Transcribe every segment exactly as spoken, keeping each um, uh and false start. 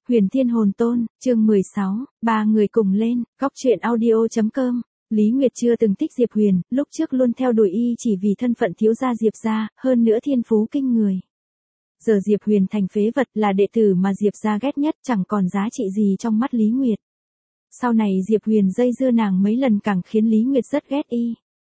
Huyền Thiên Hồn Tôn, chương mười sáu, ba người cùng lên, góc truyện audio.com. Lý Nguyệt chưa từng thích Diệp Huyền, lúc trước luôn theo đuổi y chỉ vì thân phận thiếu gia Diệp gia, hơn nữa thiên phú kinh người. Giờ Diệp Huyền thành phế vật là đệ tử mà Diệp gia ghét nhất, chẳng còn giá trị gì trong mắt Lý Nguyệt. Sau này Diệp Huyền dây dưa nàng mấy lần càng khiến Lý Nguyệt rất ghét y.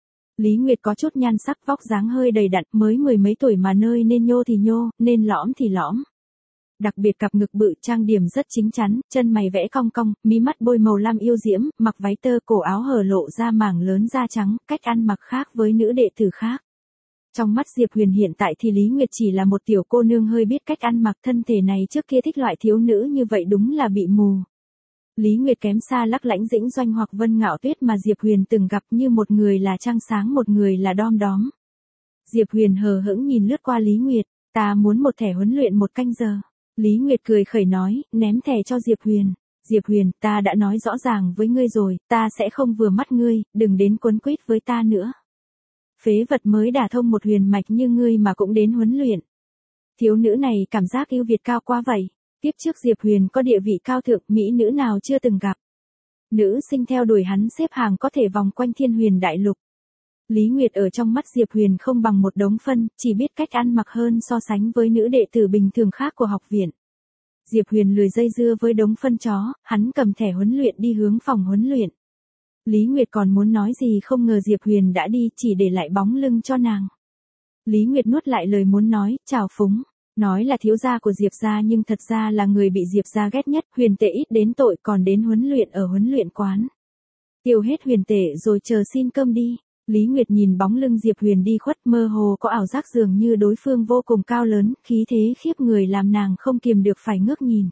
Lý Nguyệt có chút nhan sắc, vóc dáng hơi đầy đặn, mới mười mấy tuổi mà nơi nên nhô thì nhô, nên lõm thì lõm. Đặc biệt cặp ngực bự, trang điểm rất chính chắn, chân mày vẽ cong cong, mí mắt bôi màu lam yêu diễm, mặc váy tơ cổ áo hở lộ ra mảng lớn da trắng, cách ăn mặc khác với nữ đệ tử khác. Trong mắt Diệp Huyền hiện tại thì Lý Nguyệt chỉ là một tiểu cô nương hơi biết cách ăn mặc, thân thể này trước kia thích loại thiếu nữ như vậy đúng là bị mù. Lý Nguyệt kém xa Lắc Lãnh Dĩnh Doanh hoặc Vân Ngạo Tuyết mà Diệp Huyền từng gặp, như một người là trăng sáng một người là đom đóm. Diệp Huyền hờ hững nhìn lướt qua Lý Nguyệt, ta muốn một thẻ huấn luyện một canh giờ. Lý Nguyệt cười khẩy nói, ném thẻ cho Diệp Huyền. Diệp Huyền, ta đã nói rõ ràng với ngươi rồi, ta sẽ không vừa mắt ngươi, đừng đến quấn quýt với ta nữa. Phế vật mới đả thông một huyền mạch như ngươi mà cũng đến huấn luyện. Thiếu nữ này cảm giác yêu Việt cao quá vậy. Tiếp trước Diệp Huyền có địa vị cao thượng, mỹ nữ nào chưa từng gặp. Nữ sinh theo đuổi hắn xếp hàng có thể vòng quanh Thiên Huyền Đại Lục. Lý Nguyệt ở trong mắt Diệp Huyền không bằng một đống phân, chỉ biết cách ăn mặc hơn so sánh với nữ đệ tử bình thường khác của học viện. Diệp Huyền lười dây dưa với đống phân chó, hắn cầm thẻ huấn luyện đi hướng phòng huấn luyện. Lý Nguyệt còn muốn nói gì không ngờ Diệp Huyền đã đi, chỉ để lại bóng lưng cho nàng. Lý Nguyệt nuốt lại lời muốn nói, chào phúng. Nói là thiếu gia của Diệp gia nhưng thật ra là người bị Diệp gia ghét nhất, huyền tệ ít đến tội còn đến huấn luyện ở huấn luyện quán. Tiêu hết huyền tệ rồi chờ xin cơm đi. Lý Nguyệt nhìn bóng lưng Diệp Huyền đi khuất, mơ hồ có ảo giác dường như đối phương vô cùng cao lớn, khí thế khiếp người làm nàng không kiềm được phải ngước nhìn.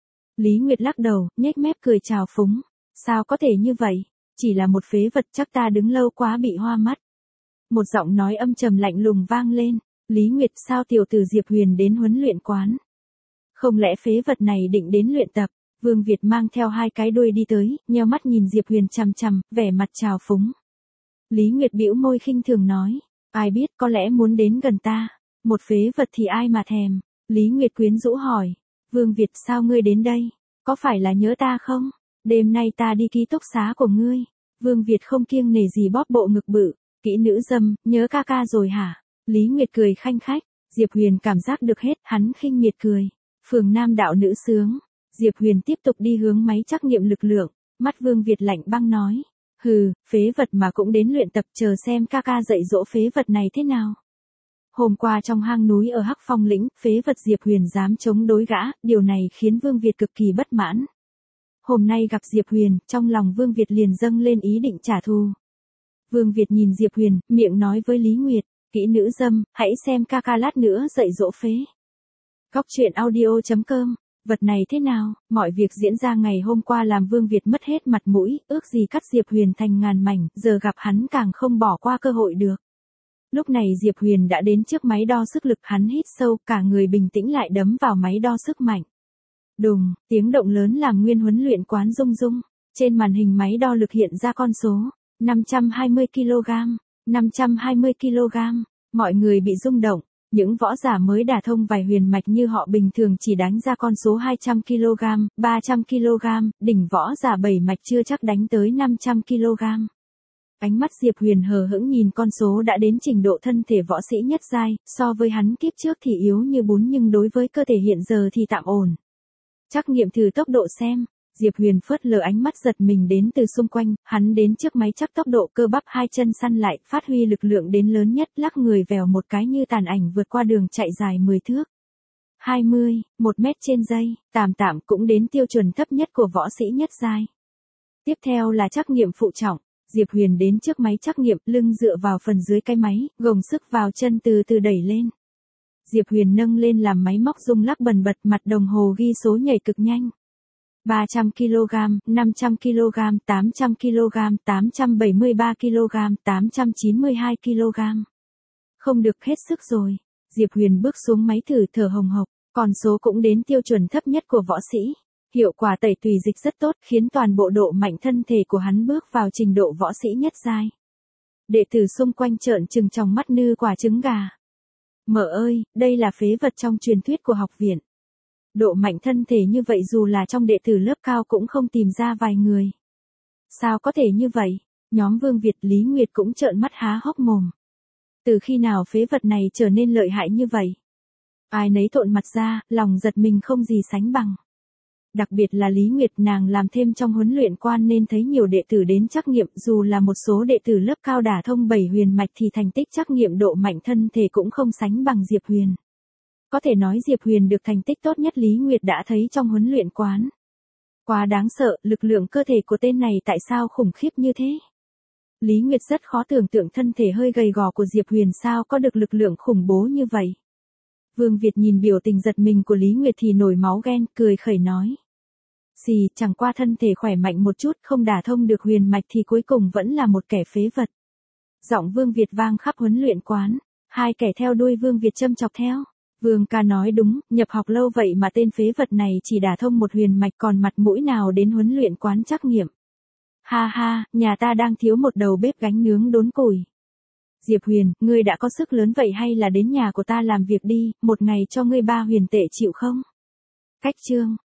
Lý Nguyệt lắc đầu, nhếch mép cười chào phúng. Sao có thể như vậy? Chỉ là một phế vật, chắc ta đứng lâu quá bị hoa mắt. Một giọng nói âm trầm lạnh lùng vang lên. Lý Nguyệt, sao tiểu tử Diệp Huyền đến huấn luyện quán? Không lẽ phế vật này định đến luyện tập? Vương Việt mang theo hai cái đuôi đi tới, nheo mắt nhìn Diệp Huyền chằm chằm, vẻ mặt trào phúng. Lý Nguyệt bĩu môi khinh thường nói, ai biết có lẽ muốn đến gần ta, một phế vật thì ai mà thèm. Lý Nguyệt quyến rũ hỏi, Vương Việt sao ngươi đến đây? Có phải là nhớ ta không? Đêm nay ta đi ký túc xá của ngươi. Vương Việt không kiêng nể gì bóp bộ ngực bự, kỹ nữ dâm, nhớ ca ca rồi hả? Lý Nguyệt cười khanh khách, Diệp Huyền cảm giác được hết, hắn khinh miệt cười. Phường Nam đạo nữ sướng. Diệp Huyền tiếp tục đi hướng máy trắc nghiệm lực lượng, mắt Vương Việt lạnh băng nói. Hừ, phế vật mà cũng đến luyện tập, chờ xem ca ca dạy dỗ phế vật này thế nào. Hôm qua trong hang núi ở Hắc Phong lĩnh, phế vật Diệp Huyền dám chống đối gã, điều này khiến Vương Việt cực kỳ bất mãn. Hôm nay gặp Diệp Huyền, trong lòng Vương Việt liền dâng lên ý định trả thù. Vương Việt nhìn Diệp Huyền, miệng nói với Lý Nguyệt, kỹ nữ dâm, hãy xem ca ca lát nữa dạy dỗ phế. Góc truyện audio.com. Vật này thế nào? Mọi việc diễn ra ngày hôm qua làm Vương Việt mất hết mặt mũi, ước gì cắt Diệp Huyền thành ngàn mảnh, giờ gặp hắn càng không bỏ qua cơ hội được. Lúc này Diệp Huyền đã đến trước máy đo sức lực, hắn hít sâu, cả người bình tĩnh lại đấm vào máy đo sức mạnh. Đùng, tiếng động lớn làm nguyên huấn luyện quán rung rung, trên màn hình máy đo lực hiện ra con số, năm trăm hai mươi ki lô gam, năm trăm hai mươi ki lô gam, mọi người bị rung động. Những võ giả mới đả thông vài huyền mạch như họ bình thường chỉ đánh ra con số hai trăm ki lô gam, ba trăm ki lô gam, đỉnh võ giả bảy mạch chưa chắc đánh tới năm trăm ki lô gam. Ánh mắt Diệp Huyền hờ hững nhìn con số đã đến trình độ thân thể võ sĩ nhất giai, so với hắn kiếp trước thì yếu như bún nhưng đối với cơ thể hiện giờ thì tạm ổn. Trắc nghiệm thử tốc độ xem. Diệp Huyền phớt lờ ánh mắt giật mình đến từ xung quanh, hắn đến trước máy chắc tốc độ, cơ bắp hai chân săn lại, phát huy lực lượng đến lớn nhất, lắc người vèo một cái như tàn ảnh vượt qua đường chạy dài mười thước. hai mươi, một mét trên giây, tạm tạm cũng đến tiêu chuẩn thấp nhất của võ sĩ nhất giai. Tiếp theo là trắc nghiệm phụ trọng, Diệp Huyền đến trước máy trắc nghiệm, lưng dựa vào phần dưới cái máy, gồng sức vào chân từ từ đẩy lên. Diệp Huyền nâng lên làm máy móc rung lắc bần bật, mặt đồng hồ ghi số nhảy cực nhanh. ba trăm ki lô gam, năm trăm ki lô gam, tám trăm ki lô gam, tám trăm bảy mươi ba ki lô gam, tám trăm chín mươi hai ki lô gam. Không được, hết sức rồi. Diệp Huyền bước xuống máy thử thở hồng hộc, con số cũng đến tiêu chuẩn thấp nhất của võ sĩ. Hiệu quả tẩy tùy dịch rất tốt, khiến toàn bộ độ mạnh thân thể của hắn bước vào trình độ võ sĩ nhất giai. Đệ tử xung quanh trợn trừng trong mắt như quả trứng gà. Mợ ơi, đây là phế vật trong truyền thuyết của học viện. Độ mạnh thân thể như vậy dù là trong đệ tử lớp cao cũng không tìm ra vài người. Sao có thể như vậy? Nhóm Vương Việt, Lý Nguyệt cũng trợn mắt há hốc mồm. Từ khi nào phế vật này trở nên lợi hại như vậy? Ai nấy trợn mặt ra, lòng giật mình không gì sánh bằng. Đặc biệt là Lý Nguyệt, nàng làm thêm trong huấn luyện quan nên thấy nhiều đệ tử đến trắc nghiệm, dù là một số đệ tử lớp cao đả thông bảy huyền mạch thì thành tích trắc nghiệm độ mạnh thân thể cũng không sánh bằng Diệp Huyền. Có thể nói Diệp Huyền được thành tích tốt nhất Lý Nguyệt đã thấy trong huấn luyện quán. Quá đáng sợ, lực lượng cơ thể của tên này tại sao khủng khiếp như thế? Lý Nguyệt rất khó tưởng tượng thân thể hơi gầy gò của Diệp Huyền sao có được lực lượng khủng bố như vậy. Vương Việt nhìn biểu tình giật mình của Lý Nguyệt thì nổi máu ghen, cười khẩy nói. Xì, chẳng qua thân thể khỏe mạnh một chút không đả thông được huyền mạch thì cuối cùng vẫn là một kẻ phế vật. Giọng Vương Việt vang khắp huấn luyện quán, hai kẻ theo đuôi Vương Việt châm chọc theo. Vương ca nói đúng, nhập học lâu vậy mà tên phế vật này chỉ đả thông một huyền mạch còn mặt mũi nào đến huấn luyện quán trắc nghiệm. Ha ha, nhà ta đang thiếu một đầu bếp gánh nướng đốn củi. Diệp Huyền, ngươi đã có sức lớn vậy hay là đến nhà của ta làm việc đi, một ngày cho ngươi ba huyền tệ chịu không? Cách chương.